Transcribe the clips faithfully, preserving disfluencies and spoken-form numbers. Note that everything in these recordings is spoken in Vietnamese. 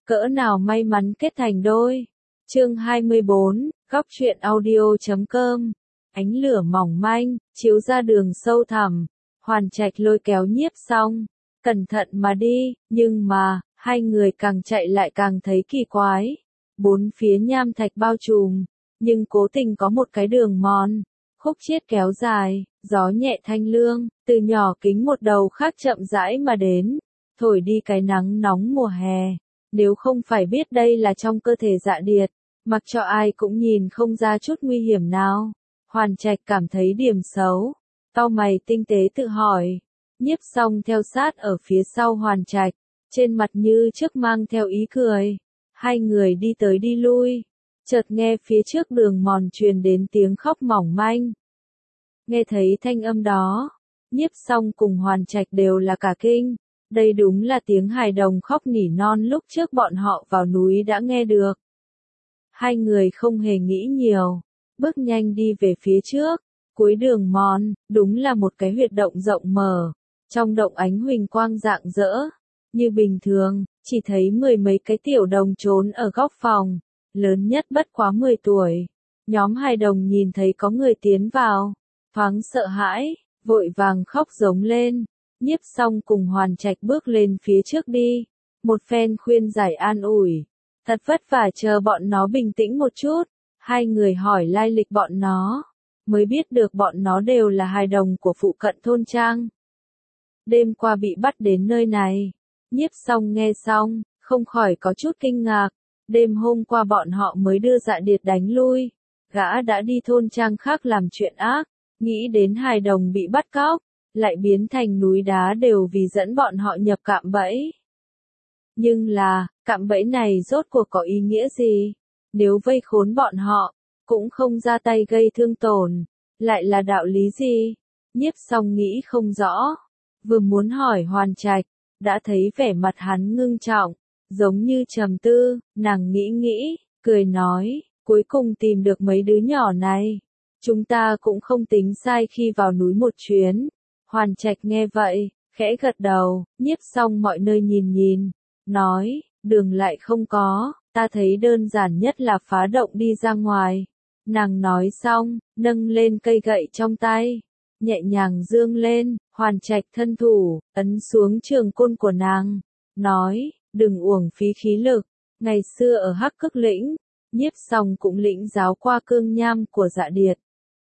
cỡ nào may mắn kết thành đôi. Chương hai mươi bốn, góc truyện audio.com. Ánh lửa mỏng manh, chiếu ra đường sâu thẳm. Hoàn Trạch lôi kéo Nhiếp Song, cẩn thận mà đi, nhưng mà, hai người càng chạy lại càng thấy kỳ quái. Bốn phía nham thạch bao trùm, nhưng cố tình có một cái đường mòn, khúc chiết kéo dài, gió nhẹ thanh lương, từ nhỏ kính một đầu khác chậm rãi mà đến, thổi đi cái nắng nóng mùa hè. Nếu không phải biết đây là trong cơ thể Dạ Điệt, mặc cho ai cũng nhìn không ra chút nguy hiểm nào. Hoàn Trạch cảm thấy điểm xấu, cau mày tinh tế tự hỏi. Nhiếp Song theo sát ở phía sau Hoàn Trạch, trên mặt như trước mang theo ý cười. Hai người đi tới đi lui, chợt nghe phía trước đường mòn truyền đến tiếng khóc mỏng manh. Nghe thấy thanh âm đó, Nhiếp Song cùng Hoàn Trạch đều là cả kinh. Đây đúng là tiếng hài đồng khóc nỉ non lúc trước bọn họ vào núi đã nghe được. Hai người không hề nghĩ nhiều, bước nhanh đi về phía trước. Cuối đường mòn, đúng là một cái huyệt động rộng mở. Trong động ánh huỳnh quang rạng rỡ. Như bình thường, chỉ thấy mười mấy cái tiểu đồng trốn ở góc phòng. Lớn nhất bất quá mười tuổi. Nhóm hài đồng nhìn thấy có người tiến vào, thoáng sợ hãi, vội vàng khóc giống lên. Nhiếp Song cùng Hoàn Trạch bước lên phía trước đi. Một phen khuyên giải an ủi. Thật vất vả chờ bọn nó bình tĩnh một chút. Hai người hỏi lai lịch bọn nó. Mới biết được bọn nó đều là hài đồng của phụ cận thôn trang. Đêm qua bị bắt đến nơi này. Nhiếp Song nghe xong, không khỏi có chút kinh ngạc. Đêm hôm qua bọn họ mới đưa Dạ Điệt đánh lui. Gã đã đi thôn trang khác làm chuyện ác. Nghĩ đến hài đồng bị bắt cóc, lại biến thành núi đá đều vì dẫn bọn họ nhập cạm bẫy. Nhưng là, cạm bẫy này rốt cuộc có ý nghĩa gì? Nếu vây khốn bọn họ, cũng không ra tay gây thương tổn, lại là đạo lý gì? Nhiếp Song nghĩ không rõ, vừa muốn hỏi Hoàn Trạch, đã thấy vẻ mặt hắn ngưng trọng, giống như trầm tư. Nàng nghĩ nghĩ, cười nói, cuối cùng tìm được mấy đứa nhỏ này. Chúng ta cũng không tính sai khi vào núi một chuyến. Hoàn Trạch nghe vậy, khẽ gật đầu. Nhiếp Song mọi nơi nhìn nhìn, nói, đường lại không có, ta thấy đơn giản nhất là phá động đi ra ngoài. Nàng nói xong, nâng lên cây gậy trong tay, nhẹ nhàng dương lên. Hoàn Trạch thân thủ, ấn xuống trường côn của nàng, nói, đừng uổng phí khí lực. Ngày xưa ở Hắc Cực Lĩnh, Nhiếp Song cũng lĩnh giáo qua cương nham của Dạ Điệt.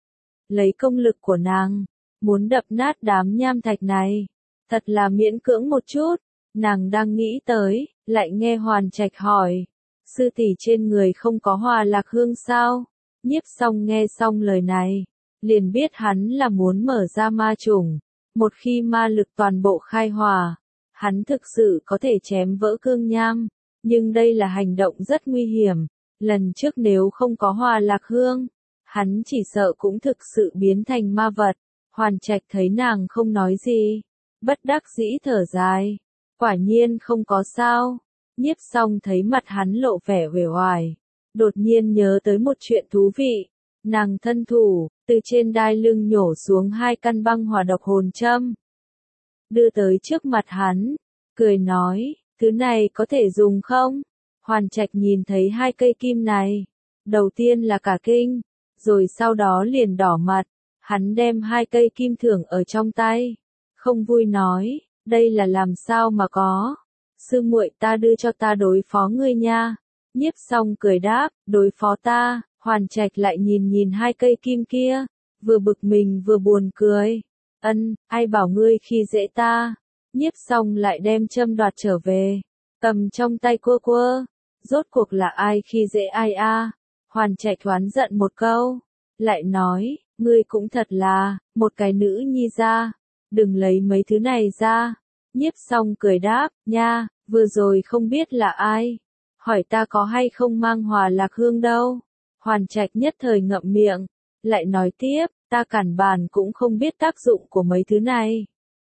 Lấy công lực của nàng, muốn đập nát đám nham thạch này, thật là miễn cưỡng một chút. Nàng đang nghĩ tới, lại nghe Hoàn Trạch hỏi, sư tỷ trên người không có Hòa Lạc Hương sao? Nhiếp Song nghe xong lời này, liền biết hắn là muốn mở ra ma chủng. Một khi ma lực toàn bộ khai hòa, hắn thực sự có thể chém vỡ cương nham. Nhưng đây là hành động rất nguy hiểm. Lần trước nếu không có Hòa Lạc Hương, hắn chỉ sợ cũng thực sự biến thành ma vật. Hoàn Trạch thấy nàng không nói gì, bất đắc dĩ thở dài. Quả nhiên không có sao. Nhiếp Song thấy mặt hắn lộ vẻ uể oải, đột nhiên nhớ tới một chuyện thú vị. Nàng thân thủ, từ trên đai lưng nhổ xuống hai căn băng hỏa độc hồn châm, đưa tới trước mặt hắn, cười nói, thứ này có thể dùng không? Hoàn Trạch nhìn thấy hai cây kim này, đầu tiên là cả kinh, rồi sau đó liền đỏ mặt. Hắn đem hai cây kim thưởng ở trong tay, không vui nói, đây là làm sao mà có? Sư muội ta đưa cho ta đối phó ngươi nha. Nhiếp Song cười đáp, đối phó ta. Hoàn Trạch lại nhìn nhìn hai cây kim kia, vừa bực mình vừa buồn cười. Ân, ai bảo ngươi khi dễ ta? Nhiếp Song lại đem châm đoạt trở về, cầm trong tay quơ quơ. Rốt cuộc là ai khi dễ ai a? À? Hoàn Trạch oán giận một câu, lại nói, ngươi cũng thật là, một cái nữ nhi ra, đừng lấy mấy thứ này ra. Nhiếp Song cười đáp, nha, vừa rồi không biết là ai, hỏi ta có hay không mang Hòa Lạc Hương đâu. Hoàn Trạch nhất thời ngậm miệng, lại nói tiếp, ta cản bàn cũng không biết tác dụng của mấy thứ này.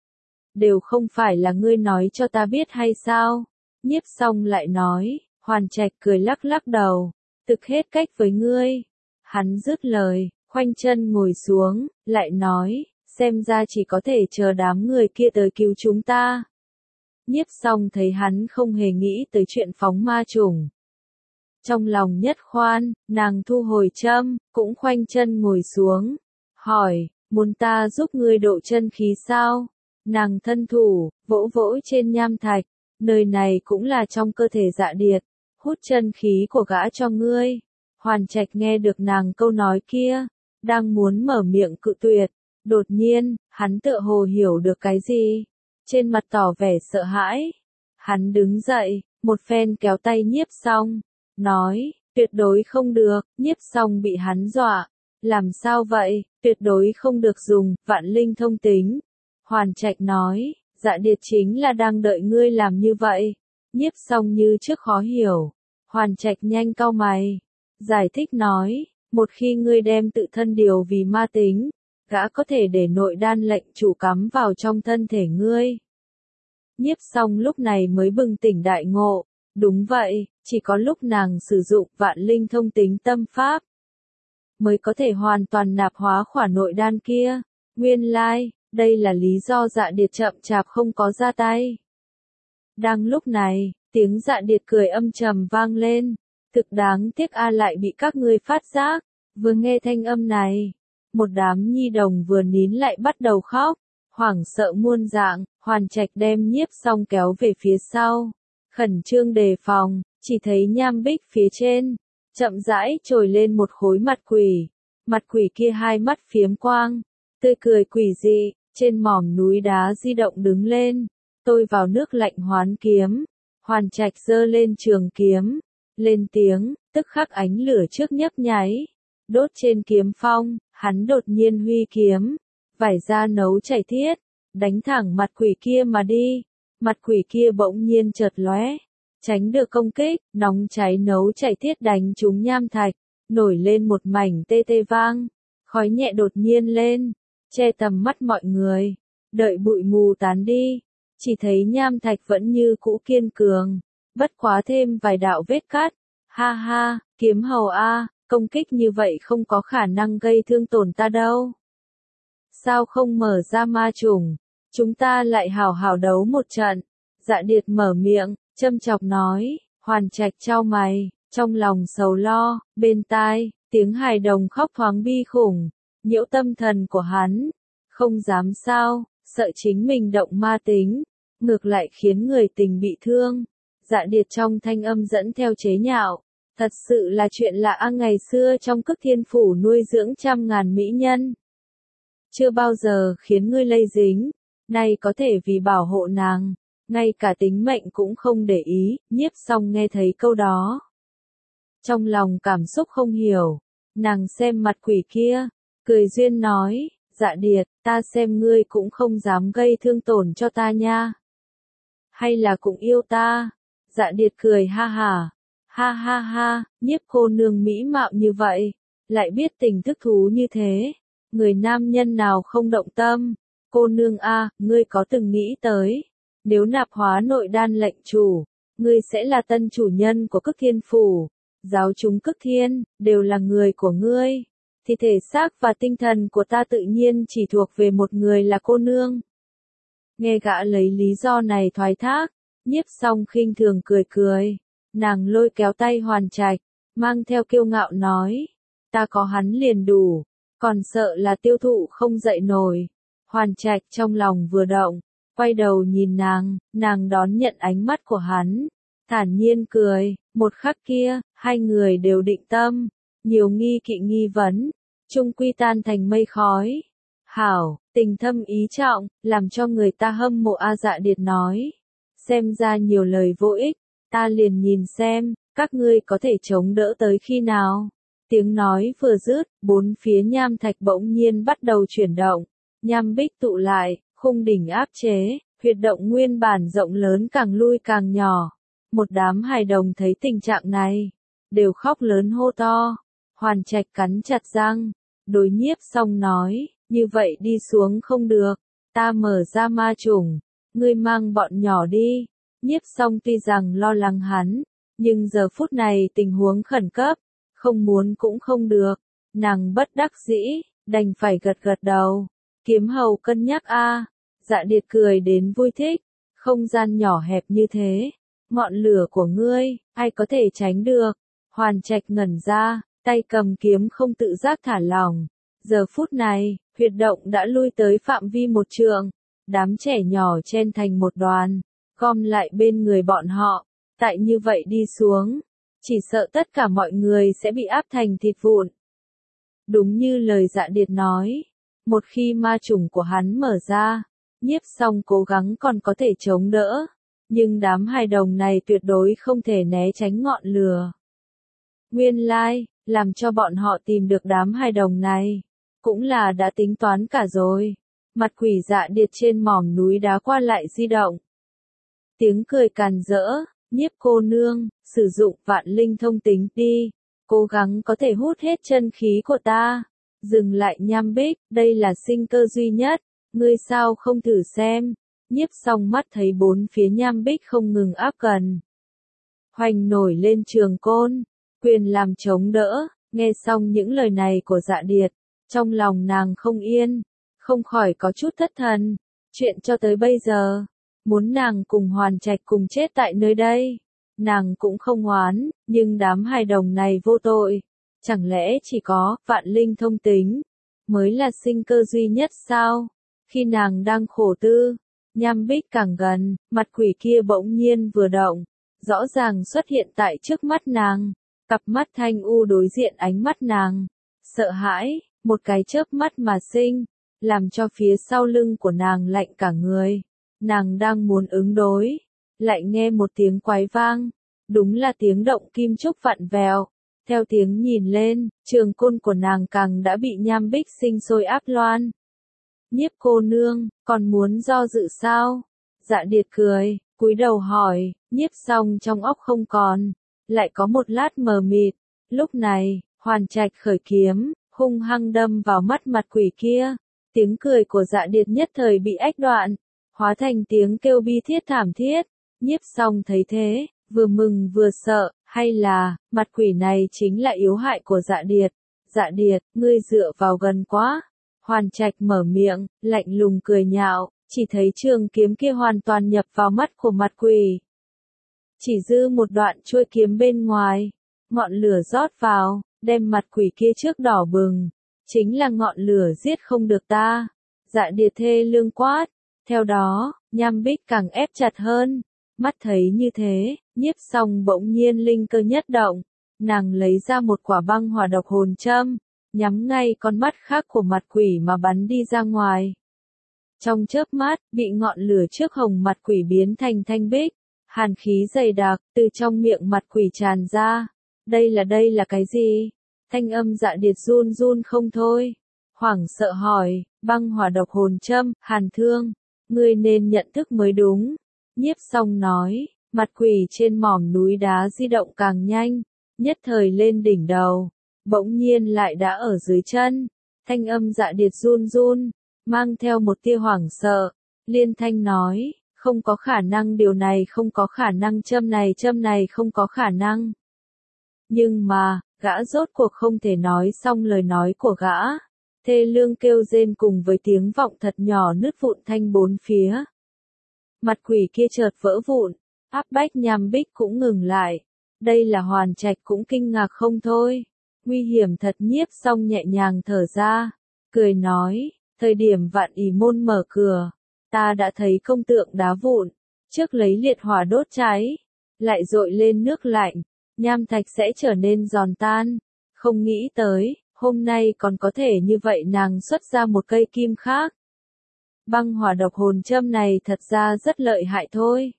Đều không phải là ngươi nói cho ta biết hay sao? Nhiếp Song lại nói, Hoàn Trạch cười lắc lắc đầu, thực hết cách với ngươi. Hắn dứt lời, khoanh chân ngồi xuống, lại nói, xem ra chỉ có thể chờ đám người kia tới cứu chúng ta. Nhiếp Song thấy hắn không hề nghĩ tới chuyện phóng ma trùng. Trong lòng nhất khoan, nàng thu hồi châm, cũng khoanh chân ngồi xuống. Hỏi, muốn ta giúp ngươi độ chân khí sao? Nàng thân thủ, vỗ vỗ trên nham thạch, nơi này cũng là trong cơ thể Dạ Điệt, hút chân khí của gã cho ngươi. Hoàn Trạch nghe được nàng câu nói kia, đang muốn mở miệng cự tuyệt, đột nhiên, hắn tựa hồ hiểu được cái gì, trên mặt tỏ vẻ sợ hãi. Hắn đứng dậy, một phen kéo tay Nhiếp Song, nói, tuyệt đối không được. Nhiếp Song bị hắn dọa, làm sao vậy, tuyệt đối không được dùng vạn linh thông tính. Hoàn Trạch nói, Dạ Điệt chính là đang đợi ngươi làm như vậy. Nhiếp Song như trước khó hiểu. Hoàn Trạch nhanh cau mày, giải thích nói, một khi ngươi đem tự thân điều vì ma tính, gã có thể để nội đan lệnh chủ cắm vào trong thân thể ngươi. Nhiếp Song lúc này mới bừng tỉnh đại ngộ, đúng vậy, chỉ có lúc nàng sử dụng vạn linh thông tính tâm pháp, mới có thể hoàn toàn nạp hóa khỏa nội đan kia. Nguyên lai, đây là lý do Dạ Điệt chậm chạp không có ra tay. Đang lúc này, tiếng Dạ Điệt cười âm trầm vang lên, thực đáng tiếc a lại bị các ngươi phát giác. Vừa nghe thanh âm này, một đám nhi đồng vừa nín lại bắt đầu khóc, hoảng sợ muôn dạng. Hoàn Trạch đem Nhiếp Song kéo về phía sau, khẩn trương đề phòng, chỉ thấy nham bích phía trên, chậm rãi trồi lên một khối mặt quỷ. Mặt quỷ kia hai mắt phiếm quang, tươi cười quỷ dị, trên mỏm núi đá di động đứng lên, tôi vào nước lạnh hoán kiếm. Hoàn Trạch giơ lên trường kiếm, lên tiếng, tức khắc ánh lửa trước nhấp nháy, đốt trên kiếm phong. Hắn đột nhiên huy kiếm, vải ra nấu chảy thiết, đánh thẳng mặt quỷ kia mà đi. Mặt quỷ kia bỗng nhiên chợt lóe, tránh được công kích, nóng cháy nấu chảy thiết đánh trúng nham thạch, nổi lên một mảnh tê tê vang, khói nhẹ đột nhiên lên, che tầm mắt mọi người. Đợi bụi mù tán đi, chỉ thấy nham thạch vẫn như cũ kiên cường, bất quá thêm vài đạo vết cắt. Ha ha, kiếm hầu a, công kích như vậy không có khả năng gây thương tổn ta đâu. Sao không mở ra ma trùng, chúng ta lại hào hào đấu một trận. Dạ Điệt mở miệng, châm chọc nói. Hoàn Trạch chau mày, trong lòng sầu lo, bên tai, tiếng hài đồng khóc thoáng bi khủng, nhiễu tâm thần của hắn. Không dám sao, sợ chính mình động ma tính, ngược lại khiến người tình bị thương. Dạ Điệt trong thanh âm dẫn theo chế nhạo, thật sự là chuyện lạ a, ngày xưa trong Cức Thiên Phủ nuôi dưỡng trăm ngàn mỹ nhân, chưa bao giờ khiến ngươi lây dính, nay có thể vì bảo hộ nàng, ngay cả tính mệnh cũng không để ý. Nhiếp Song nghe thấy câu đó, trong lòng cảm xúc không hiểu, nàng xem mặt quỷ kia, cười duyên nói, Dạ Điệt, ta xem ngươi cũng không dám gây thương tổn cho ta nha. Hay là cũng yêu ta? Dạ Điệt cười ha hả, ha ha ha, Nhiếp cô nương mỹ mạo như vậy, lại biết tình thức thú như thế, người nam nhân nào không động tâm. Cô nương a, ngươi có từng nghĩ tới, nếu nạp hóa nội đan lệnh chủ, ngươi sẽ là tân chủ nhân của Cức Thiên Phủ, giáo chúng Cức Thiên đều là người của ngươi, thì thể xác và tinh thần của ta tự nhiên chỉ thuộc về một người là cô nương. Nghe gã lấy lý do này thoái thác, Nhiếp Song khinh thường cười cười, nàng lôi kéo tay Hoàn Trạch, mang theo kiêu ngạo nói, ta có hắn liền đủ, còn sợ là tiêu thụ không dậy nổi. Hoàn Trạch trong lòng vừa động, quay đầu nhìn nàng, nàng đón nhận ánh mắt của hắn, thản nhiên cười. Một khắc kia, hai người đều định tâm, nhiều nghi kỵ nghi vấn, chung quy tan thành mây khói. Hảo, tình thâm ý trọng, làm cho người ta hâm mộ a. Dạ Điệt nói, xem ra nhiều lời vô ích, ta liền nhìn xem, các ngươi có thể chống đỡ tới khi nào. Tiếng nói vừa dứt, bốn phía nham thạch bỗng nhiên bắt đầu chuyển động, nham bích tụ lại, khung đỉnh áp chế, huyệt động nguyên bản rộng lớn càng lui càng nhỏ. Một đám hài đồng thấy tình trạng này, đều khóc lớn hô to. Hoàn Trạch cắn chặt răng, đối Nhiếp Song nói, như vậy đi xuống không được, ta mở ra ma trùng, ngươi mang bọn nhỏ đi. Nhiếp Song tuy rằng lo lắng hắn, nhưng giờ phút này tình huống khẩn cấp, không muốn cũng không được, nàng bất đắc dĩ, đành phải gật gật đầu. Kiếm hầu cân nhắc a. Dạ Điệt cười đến vui thích, Không gian nhỏ hẹp như thế, ngọn lửa của ngươi, ai có thể tránh được? Hoàn Trạch ngẩn ra, tay cầm kiếm không tự giác thả lỏng. Giờ phút này, huyệt động đã lui tới phạm vi một trượng, đám trẻ nhỏ chen thành một đoàn, gom lại bên người bọn họ. Tại như vậy đi xuống, chỉ sợ tất cả mọi người sẽ bị áp thành thịt vụn. Đúng như lời Dạ Điệt nói, một khi ma chủng của hắn mở ra, Nhiếp Song cố gắng còn có thể chống đỡ, nhưng đám hài đồng này tuyệt đối không thể né tránh ngọn lửa. Nguyên lai, làm cho bọn họ tìm được đám hài đồng này, cũng là đã tính toán cả rồi. Mặt quỷ Dạ Điệt trên mỏm núi đá qua lại di động. Tiếng cười càn rỡ, Nhiếp cô nương, sử dụng vạn linh thông tính đi, cố gắng có thể hút hết chân khí của ta. Dừng lại Nham Bích, đây là sinh cơ duy nhất, ngươi sao không thử xem. Nhiếp Song mắt thấy bốn phía Nham Bích không ngừng áp gần. Hoành nổi lên trường côn, quyền làm chống đỡ, nghe xong những lời này của Dạ Điệt, trong lòng nàng không yên, không khỏi có chút thất thần. Chuyện cho tới bây giờ, muốn nàng cùng Hoàn Trạch cùng chết tại nơi đây, nàng cũng không oán, nhưng đám hài đồng này vô tội. Chẳng lẽ chỉ có vạn linh thông tính mới là sinh cơ duy nhất sao? Khi nàng đang khổ tư, Nham Bích càng gần, mặt quỷ kia bỗng nhiên vừa động, rõ ràng xuất hiện tại trước mắt nàng. Cặp mắt thanh u đối diện ánh mắt nàng, sợ hãi, một cái chớp mắt mà sinh, làm cho phía sau lưng của nàng lạnh cả người. Nàng đang muốn ứng đối, lại nghe một tiếng quái vang, đúng là tiếng động kim trúc vặn vẹo. Theo tiếng nhìn lên, trường côn của nàng càng đã bị Nham Bích sinh sôi áp loan. Nhiếp cô nương, còn muốn do dự sao? Dạ Điệt cười, cúi đầu hỏi, Nhiếp Song trong óc không còn, lại có một lát mờ mịt. Lúc này, Hoàn Trạch khởi kiếm, hung hăng đâm vào mắt mặt quỷ kia. Tiếng cười của Dạ Điệt nhất thời bị ách đoạn, hóa thành tiếng kêu bi thiết thảm thiết. Nhiếp Song thấy thế, vừa mừng vừa sợ, hay là, mặt quỷ này chính là yếu hại của Dạ Điệt. Dạ Điệt, ngươi dựa vào gần quá. Hoàn Trạch mở miệng, lạnh lùng cười nhạo, chỉ thấy trường kiếm kia hoàn toàn nhập vào mắt của mặt quỷ. Chỉ dư một đoạn chuôi kiếm bên ngoài, ngọn lửa rót vào, đem mặt quỷ kia trước đỏ bừng. Chính là ngọn lửa giết không được ta. Dạ Điệt thê lương quát. Theo đó, Nham Bích càng ép chặt hơn. Mắt thấy như thế, Nhiếp Song bỗng nhiên linh cơ nhất động. Nàng lấy ra một quả băng hỏa độc hồn châm, nhắm ngay con mắt khác của mặt quỷ mà bắn đi ra ngoài. Trong chớp mắt, bị ngọn lửa trước hồng mặt quỷ biến thành thanh bích, hàn khí dày đặc, từ trong miệng mặt quỷ tràn ra. Đây là đây là cái gì? Thanh âm Dạ Điệt run run không thôi. Hoảng sợ hỏi, băng hỏa độc hồn châm, hàn thương, ngươi nên nhận thức mới đúng. Nhiếp Song nói, mặt quỷ trên mỏm núi đá di động càng nhanh, nhất thời lên đỉnh đầu, bỗng nhiên lại đã ở dưới chân. Thanh âm Dạ Điệt run run, mang theo một tia hoảng sợ, liên thanh nói, không có khả năng, điều này không có khả năng, châm này châm này không có khả năng. Nhưng mà, gã rốt cuộc không thể nói xong lời nói của gã. Thê lương kêu rên cùng với tiếng vọng thật nhỏ nứt vụn thanh bốn phía. Mặt quỷ kia chợt vỡ vụn, áp bách Nham Bích cũng ngừng lại. Đây là Hoàn Trạch cũng kinh ngạc không thôi. Nguy hiểm thật. Nhiếp Song nhẹ nhàng thở ra, cười nói, thời điểm Vạn Ỷ môn mở cửa, ta đã thấy công tượng đá vụn, trước lấy liệt hỏa đốt cháy, lại dội lên nước lạnh, nham thạch sẽ trở nên giòn tan. Không nghĩ tới, hôm nay còn có thể như vậy. Nàng xuất ra một cây kim khác. Băng hỏa độc hồn châm này thật ra rất lợi hại thôi.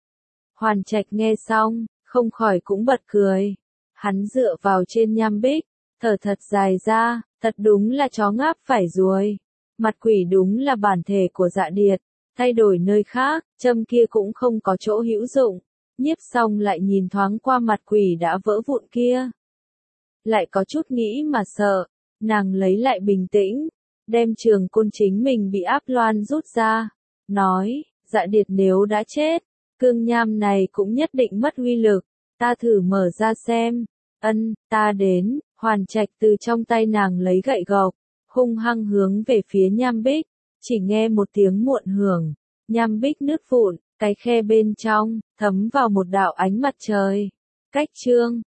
Hoàn Trạch nghe xong, không khỏi cũng bật cười. Hắn dựa vào trên Nham Bích, thở thật dài ra, thật đúng là chó ngáp phải ruồi. Mặt quỷ đúng là bản thể của Dạ Điệt, thay đổi nơi khác, châm kia cũng không có chỗ hữu dụng. Nhiếp Song lại nhìn thoáng qua mặt quỷ đã vỡ vụn kia, lại có chút nghĩ mà sợ. Nàng lấy lại bình tĩnh, đem trường côn chính mình bị áp loan rút ra, nói, Dạ Điệt nếu đã chết, cương nham này cũng nhất định mất uy lực, ta thử mở ra xem. Ân, ta đến. Hoàn Trạch từ trong tay nàng lấy gậy gộc, hung hăng hướng về phía Nham Bích, chỉ nghe một tiếng muộn hưởng, Nham Bích nứt vụn, Cái khe bên trong, thấm vào một đạo ánh mặt trời. Cách chương